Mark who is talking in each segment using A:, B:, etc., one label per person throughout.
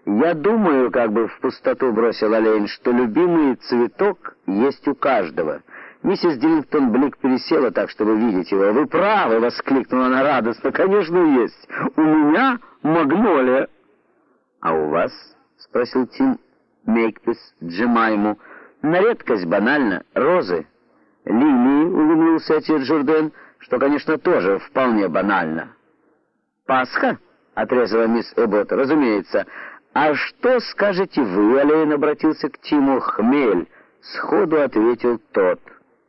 A: «Я думаю, как бы в пустоту бросил Олейн, что любимый цветок есть у каждого». Миссис Диллингтон Блик пересела так, чтобы видеть его. «Вы правы!» — воскликнула она радостно. «Конечно, есть. У меня магнолия». «А у вас?» — спросил Тим Мейкпис Джемайму. «На редкость банально. Розы». «Лилии», — улыбнулся отец Журден, что, конечно, тоже вполне банально. «Пасха?» — отрезала мисс Эббот. «Разумеется. А что скажете вы?» — Олейн обратился к Тиму. «Хмель», — сходу ответил тот.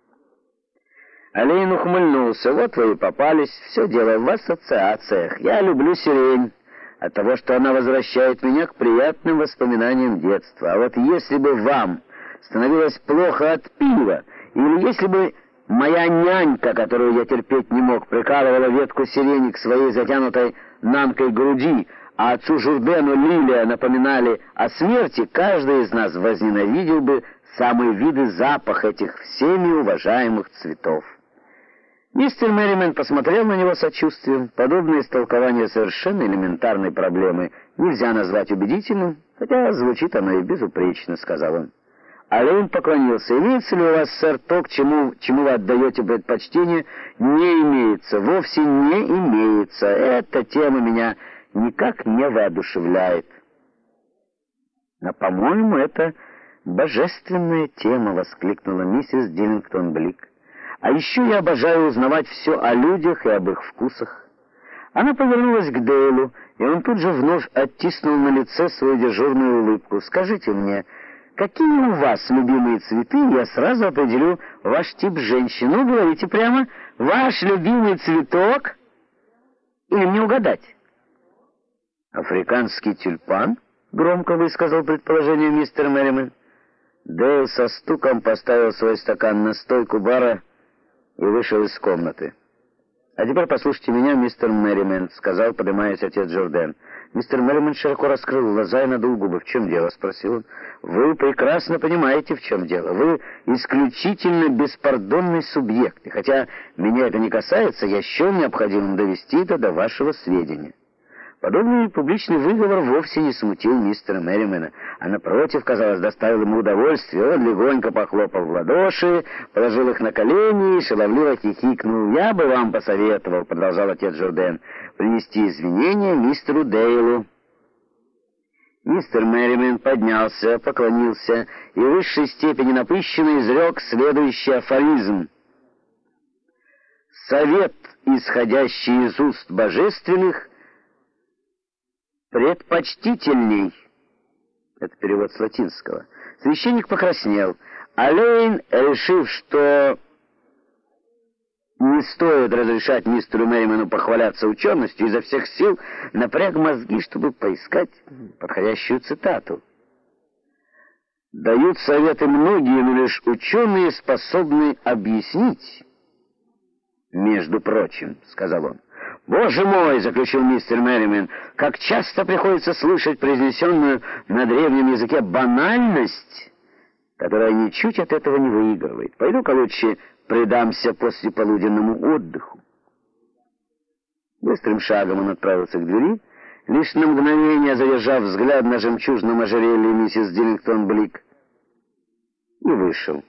A: Олейн ухмыльнулся. «Вот вы и попались. Все дело в ассоциациях. Я люблю сирень от того, что она возвращает меня к приятным воспоминаниям детства. А вот если бы вам становилось плохо от пива, или если бы моя нянька, которую я терпеть не мог, прикалывала ветку сирени к своей затянутой намкой груди, а отцу Журдену лилия напоминали о смерти, каждый из нас возненавидел бы самый вид и запах этих всеми уважаемых цветов». Мистер Мерримен посмотрел на него сочувствием. Подобное истолкование совершенно элементарной проблемы нельзя назвать убедительным, хотя звучит оно и безупречно, сказал он. Олейн поклонился. «Имеется ли у вас, сэр, то, к чему вы отдаете предпочтение?» «Не имеется, вовсе не имеется. Эта тема меня никак не воодушевляет». «Но, по-моему, это божественная тема», — воскликнула миссис Диллингтон Блик. «А еще я обожаю узнавать все о людях и об их вкусах». Она повернулась к Дейлу, и он тут же вновь оттиснул на лице свою дежурную улыбку. «Скажите мне, какие у вас любимые цветы, я сразу определю ваш тип женщины. Ну, говорите прямо, ваш любимый цветок? Или мне угадать?» «Африканский тюльпан?» — громко высказал предположение мистер Мерримен. Дейл со стуком поставил свой стакан на стойку бара и вышел из комнаты. «А теперь послушайте меня, мистер Мерримен», — сказал, поднимаясь отец Журден. Мистер Мерримен широко раскрыл глаза и надул губы. «В чем дело?» — спросил он. «Вы прекрасно понимаете, в чем дело. Вы исключительно беспардонный субъект, и хотя меня это не касается, я счел необходимым довести это до вашего сведения». Подобный публичный выговор вовсе не смутил мистера Мерримена, а напротив, казалось, доставил ему удовольствие. Он легонько похлопал в ладоши, положил их на колени и шаловливо хихикнул. «Я бы вам посоветовал», — продолжал отец Журден, — «принести извинения мистеру Дейлу». Мистер Мерримен поднялся, поклонился и в высшей степени напыщенно изрек следующий афоризм: «Совет, исходящий из уст божественных, предпочтительней». Это перевод с латинского. Священник покраснел. Олейн, решив, что не стоит разрешать мистеру Мерримену похваляться ученостью, изо всех сил напряг мозги, чтобы поискать подходящую цитату. «Дают советы многие, но лишь ученые способны объяснить. Между прочим», — сказал он. «Боже мой!» — заключил мистер Мерримен. «Как часто приходится слышать произнесенную на древнем языке банальность, которая ничуть от этого не выигрывает. Пойду-ка лучше предамся послеполуденному отдыху». Быстрым шагом он отправился к двери, лишь на мгновение задержав взгляд на жемчужном ожерелье миссис Диллингтон Блик, и вышел.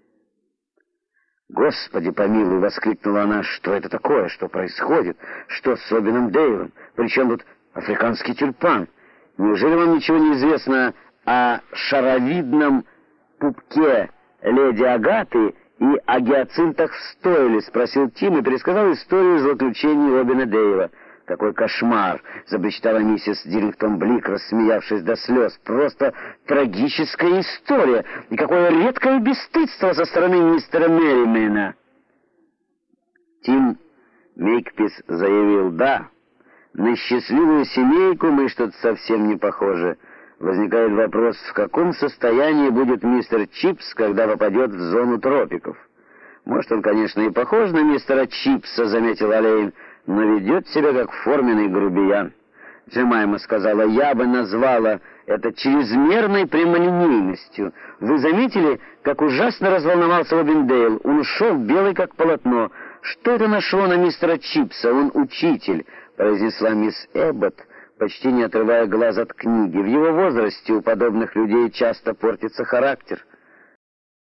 A: «Господи помилуй!» — воскликнула она. «Что это такое? Что происходит? Что с Робином Дейлом? Причем тут африканский тюльпан? Неужели вам ничего не известно о шаровидном пупке леди Агаты и о гиацинтах в стойле?» — спросил Тим и пересказал историю злоключений Робина Дейла. «Какой кошмар!» — запричитала миссис Диллингтон Блик, рассмеявшись до слез. «Просто трагическая история! И какое редкое бесстыдство со стороны мистера Мерримена!» Тим Мейкпис заявил: «Да, на счастливую семейку мы что-то совсем не похожи. Возникает вопрос, в каком состоянии будет мистер Чипс, когда попадет в зону тропиков?» «Может, он, конечно, и похож на мистера Чипса», — заметил Олейн, «но ведет себя как форменный грубиян». Джемайма сказала: «Я бы назвала это чрезмерной прямолинейностью. Вы заметили, как ужасно разволновался Робин Дейл? Он ушел белый как полотно. Что это нашло на мистера Чипса? Он учитель», — произнесла мисс Эббот, почти не отрывая глаз от книги. В его возрасте у подобных людей часто портится характер.